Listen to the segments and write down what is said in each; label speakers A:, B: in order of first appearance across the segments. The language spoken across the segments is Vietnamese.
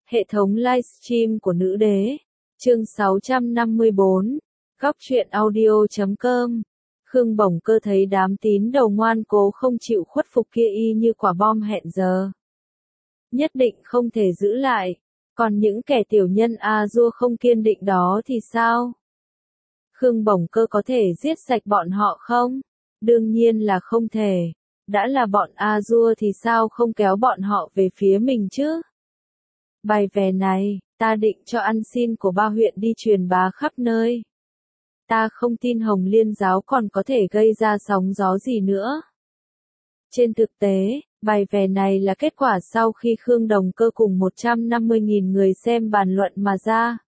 A: Hệ thống livestream của nữ đế. Chương 654. Góc truyện audio.com. Khương Bổng Cơ thấy đám tín đồ ngoan cố không chịu khuất phục kia y như quả bom hẹn giờ. Nhất định không thể giữ lại. Còn những kẻ tiểu nhân A-dua không kiên định đó thì sao? Khương Bổng Cơ có thể giết sạch bọn họ không? Đương nhiên là không thể. Đã là bọn A-dua thì sao không kéo bọn họ về phía mình chứ? Bài vè này, ta định cho ăn xin của ba huyện đi truyền bá khắp nơi. Ta không tin Hồng Liên giáo còn có thể gây ra sóng gió gì nữa. Trên thực tế, bài vè này là kết quả sau khi Khương Đồng Cơ cùng 150.000 người xem bàn luận mà ra.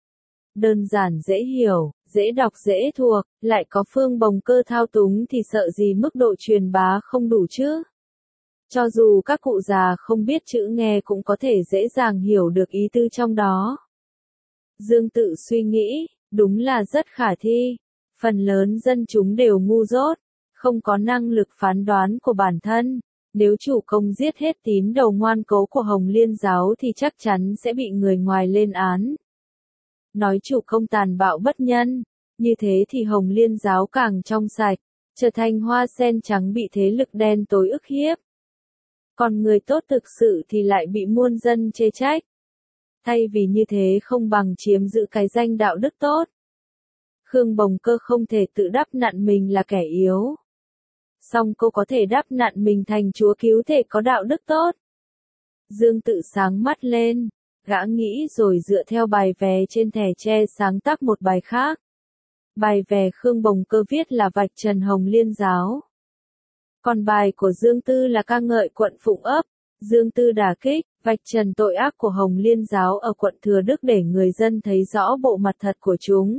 A: Đơn giản dễ hiểu, dễ đọc dễ thuộc, lại có Phương Bồng Cơ thao túng thì sợ gì mức độ truyền bá không đủ chứ. Cho dù các cụ già không biết chữ nghe cũng có thể dễ dàng hiểu được ý tư trong đó. Dương tự suy nghĩ, đúng là rất khả thi. Phần lớn dân chúng đều ngu dốt, không có năng lực phán đoán của bản thân. Nếu chủ công giết hết tín đồ ngoan cố của Hồng Liên giáo thì chắc chắn sẽ bị người ngoài lên án. Nói chủ công tàn bạo bất nhân, như thế thì Hồng Liên giáo càng trong sạch, trở thành hoa sen trắng bị thế lực đen tối ức hiếp. Còn người tốt thực sự thì lại bị muôn dân chê trách. Thay vì như thế không bằng chiếm giữ cái danh đạo đức tốt. Khương Bồng Cơ không thể tự đắp nặn mình là kẻ yếu. Song cô có thể đắp nặn mình thành chúa cứu thể có đạo đức tốt. Dương tự sáng mắt lên, gã nghĩ rồi dựa theo bài vè trên thẻ tre sáng tác một bài khác. Bài vè Khương Bồng Cơ viết là vạch trần Hồng Liên giáo. Còn bài của Dương Tư là ca ngợi quận Phụng Ấp. Dương Tư đả kích, vạch trần tội ác của Hồng Liên giáo ở quận Thừa Đức để người dân thấy rõ bộ mặt thật của chúng.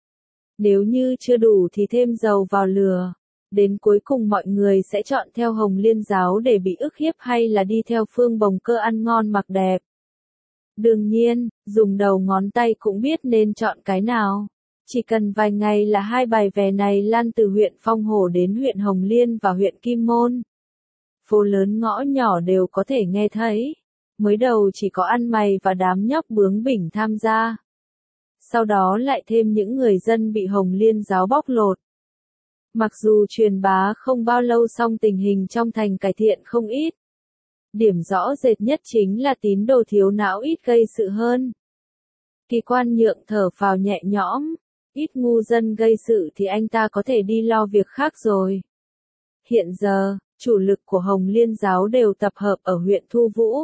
A: Nếu như chưa đủ thì thêm dầu vào lửa. Đến cuối cùng mọi người sẽ chọn theo Hồng Liên giáo để bị ức hiếp hay là đi theo Phương Bồng Cơ ăn ngon mặc đẹp. Đương nhiên, dùng đầu ngón tay cũng biết nên chọn cái nào. Chỉ cần vài ngày là hai bài vè này lan từ huyện Phong Hổ đến huyện Hồng Liên và huyện Kim Môn. Phố lớn ngõ nhỏ đều có thể nghe thấy. Mới đầu chỉ có ăn mày và đám nhóc bướng bỉnh tham gia. Sau đó lại thêm những người dân bị Hồng Liên giáo bóc lột. Mặc dù truyền bá không bao lâu song tình hình trong thành cải thiện không ít. Điểm rõ rệt nhất chính là tín đồ thiếu não ít gây sự hơn. Kỳ Quan Nhượng thở phào nhẹ nhõm. Ít ngu dân gây sự thì anh ta có thể đi lo việc khác rồi. Hiện giờ, chủ lực của Hồng Liên giáo đều tập hợp ở huyện Thu Vũ.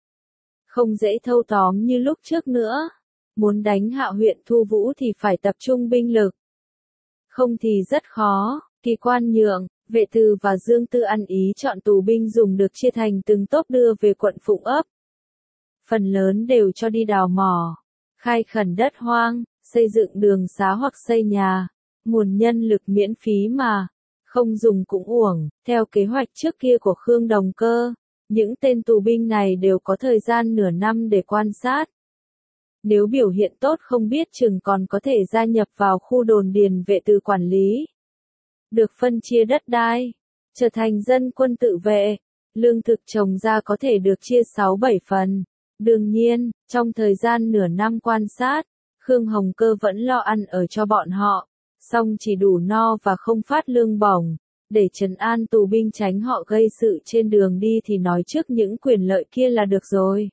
A: Không dễ thâu tóm như lúc trước nữa. Muốn đánh hạ huyện Thu Vũ thì phải tập trung binh lực. Không thì rất khó. Kỳ Quan Nhượng, Vệ Từ và Dương Tư ăn ý chọn tù binh dùng được chia thành từng tốp đưa về quận Phụng Ấp. Phần lớn đều cho đi đào mỏ, khai khẩn đất hoang, xây dựng đường xá hoặc xây nhà. Nguồn nhân lực miễn phí mà, không dùng cũng uổng. Theo kế hoạch trước kia của Khương Đồng Cơ, những tên tù binh này đều có thời gian nửa năm để quan sát. Nếu biểu hiện tốt không biết chừng còn có thể gia nhập vào khu đồn điền Vệ Từ quản lý. Được phân chia đất đai, trở thành dân quân tự vệ, lương thực trồng ra có thể được chia 6-7 phần. Đương nhiên, trong thời gian nửa năm quan sát, Khương Hồng Cơ vẫn lo ăn ở cho bọn họ, song chỉ đủ no và không phát lương bổng, để trấn an tù binh tránh họ gây sự trên đường đi thì nói trước những quyền lợi kia là được rồi.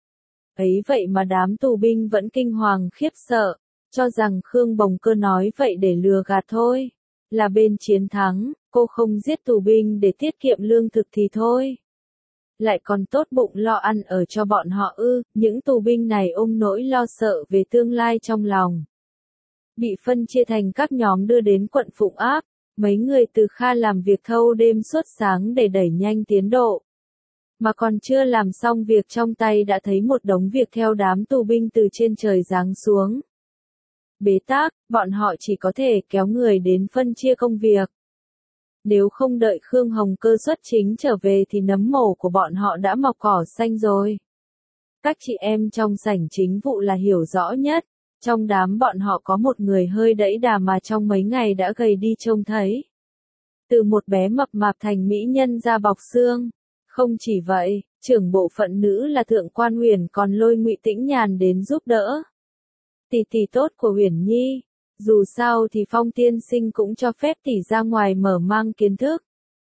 A: Ấy vậy mà đám tù binh vẫn kinh hoàng khiếp sợ, cho rằng Khương Bồng Cơ nói vậy để lừa gạt thôi. Là bên chiến thắng, cô không giết tù binh để tiết kiệm lương thực thì thôi. Lại còn tốt bụng lo ăn ở cho bọn họ ư, những tù binh này ôm nỗi lo sợ về tương lai trong lòng. Bị phân chia thành các nhóm đưa đến quận Phụng Áp, mấy người từ Kha làm việc thâu đêm suốt sáng để đẩy nhanh tiến độ. Mà còn chưa làm xong việc trong tay đã thấy một đống việc theo đám tù binh từ trên trời giáng xuống. Bế tắc, bọn họ chỉ có thể kéo người đến phân chia công việc. Nếu không đợi Khương Hồng Cơ xuất chính trở về thì nấm mồ của bọn họ đã mọc cỏ xanh rồi. Các chị em trong sảnh chính vụ là hiểu rõ nhất. Trong đám bọn họ có một người hơi đẫy đà mà trong mấy ngày đã gầy đi trông thấy. Từ một bé mập mạp thành mỹ nhân da bọc xương. Không chỉ vậy, trưởng bộ phận nữ là Thượng quan Huyền còn lôi Ngụy Tĩnh Nhàn đến giúp đỡ. Tỷ tỷ tốt của Huyền Nhi, dù sao thì Phong tiên sinh cũng cho phép tỷ ra ngoài mở mang kiến thức.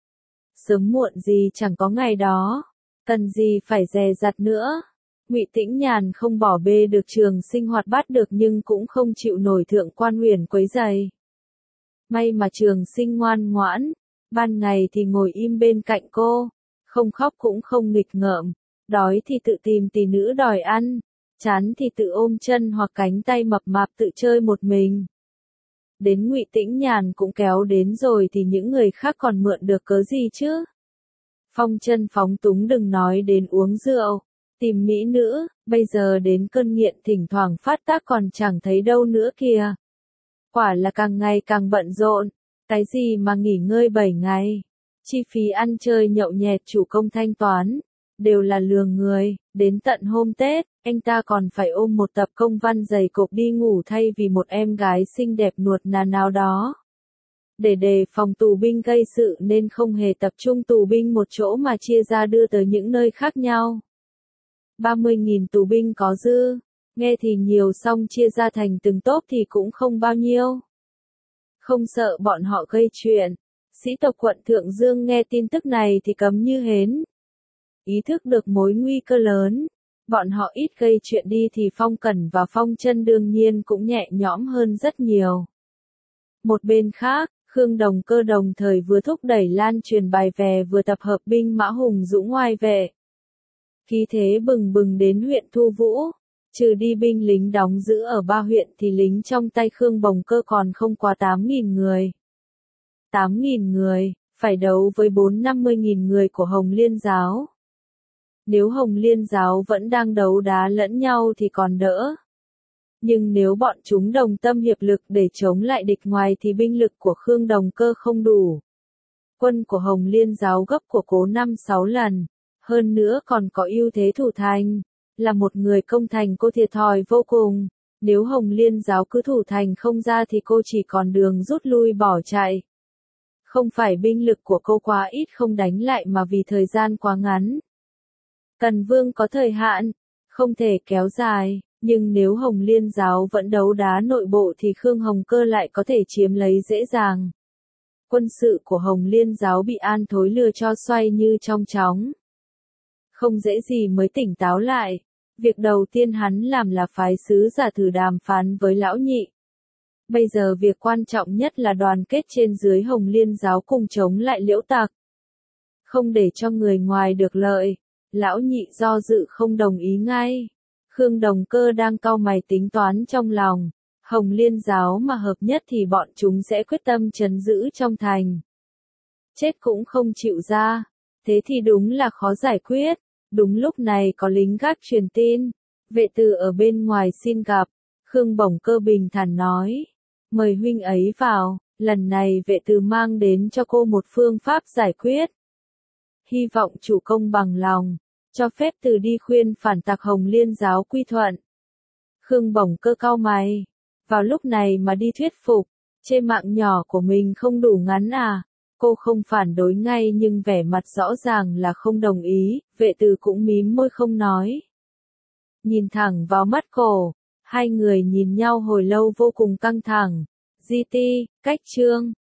A: Sớm muộn gì chẳng có ngày đó, cần gì phải dè dặt nữa. Ngụy Tĩnh Nhàn không bỏ bê được Trường Sinh hoạt bát được nhưng cũng không chịu nổi Thượng quan Huyền quấy rầy. May mà Trường Sinh ngoan ngoãn, ban ngày thì ngồi im bên cạnh cô, không khóc cũng không nghịch ngợm, đói thì tự tìm tỷ nữ đòi ăn, chán thì tự ôm chân hoặc cánh tay mập mạp tự chơi một mình. Đến Ngụy Tĩnh Nhàn cũng kéo đến rồi thì những người khác còn mượn được cớ gì chứ? Phong Chân phóng túng đừng nói đến uống rượu, tìm mỹ nữ, bây giờ đến cơn nghiện thỉnh thoảng phát tác còn chẳng thấy đâu nữa kìa. Quả là càng ngày càng bận rộn, cái gì mà nghỉ ngơi 7 ngày, chi phí ăn chơi nhậu nhẹt chủ công thanh toán, đều là lừa người, đến tận hôm Tết, anh ta còn phải ôm một tập công văn dày cộp đi ngủ thay vì một em gái xinh đẹp nuột nà nào đó. Để đề phòng tù binh gây sự nên không hề tập trung tù binh một chỗ mà chia ra đưa tới những nơi khác nhau. 30.000 tù binh có dư, nghe thì nhiều song chia ra thành từng tốp thì cũng không bao nhiêu. Không sợ bọn họ gây chuyện, sĩ tộc quận Thượng Dương nghe tin tức này thì cấm như hến. Ý thức được mối nguy cơ lớn, bọn họ ít gây chuyện đi thì Phong Cẩn và Phong Chân đương nhiên cũng nhẹ nhõm hơn rất nhiều. Một bên khác, Khương Đồng Cơ đồng thời vừa thúc đẩy lan truyền bài về vừa tập hợp binh mã hùng dũng oai vệ. Khí thế bừng bừng đến huyện Thu Vũ, trừ đi binh lính đóng giữ ở 3 huyện thì lính trong tay Khương Bồng Cơ còn không quá 8.000 người. 8.000 người, phải đấu với 450.000 người của Hồng Liên Giáo. Nếu Hồng Liên Giáo vẫn đang đấu đá lẫn nhau thì còn đỡ. Nhưng nếu bọn chúng đồng tâm hiệp lực để chống lại địch ngoài thì binh lực của Khương Đồng Cơ không đủ. Quân của Hồng Liên Giáo gấp của Cố 5-6 lần, hơn nữa còn có ưu thế thủ thành, là một người công thành cô thiệt thòi vô cùng, nếu Hồng Liên Giáo cứ thủ thành không ra thì cô chỉ còn đường rút lui bỏ chạy. Không phải binh lực của cô quá ít không đánh lại mà vì thời gian quá ngắn. Tần Vương có thời hạn, không thể kéo dài, nhưng nếu Hồng Liên Giáo vẫn đấu đá nội bộ thì Khương Hồng Cơ lại có thể chiếm lấy dễ dàng. Quân sự của Hồng Liên Giáo bị An Thối lừa cho xoay như trong chóng. Không dễ gì mới tỉnh táo lại, việc đầu tiên hắn làm là phái sứ giả thử đàm phán với Lão Nhị. Bây giờ việc quan trọng nhất là đoàn kết trên dưới Hồng Liên Giáo cùng chống lại Liễu Tặc. Không để cho người ngoài được lợi, Lão Nhị do dự không đồng ý ngay. Khương Đồng Cơ đang cau mày tính toán trong lòng, Hồng Liên Giáo mà hợp nhất thì bọn chúng sẽ quyết tâm trấn giữ trong thành. Chết cũng không chịu ra, thế thì đúng là khó giải quyết. Đúng lúc này có lính gác truyền tin, vệ tử ở bên ngoài xin gặp, Khương Bổng Cơ bình thản nói, mời huynh ấy vào, lần này vệ tử mang đến cho cô một phương pháp giải quyết. Hy vọng chủ công bằng lòng, cho phép từ đi khuyên phản tặc Hồng Liên Giáo quy thuận. Khương Bổng Cơ cau mày, vào lúc này mà đi thuyết phục, chê mạng nhỏ của mình không đủ ngắn à? Cô không phản đối ngay nhưng vẻ mặt rõ ràng là không đồng ý, vệ tử cũng mím môi không nói. Nhìn thẳng vào mắt cô, hai người nhìn nhau hồi lâu vô cùng căng thẳng. GT, cách chương.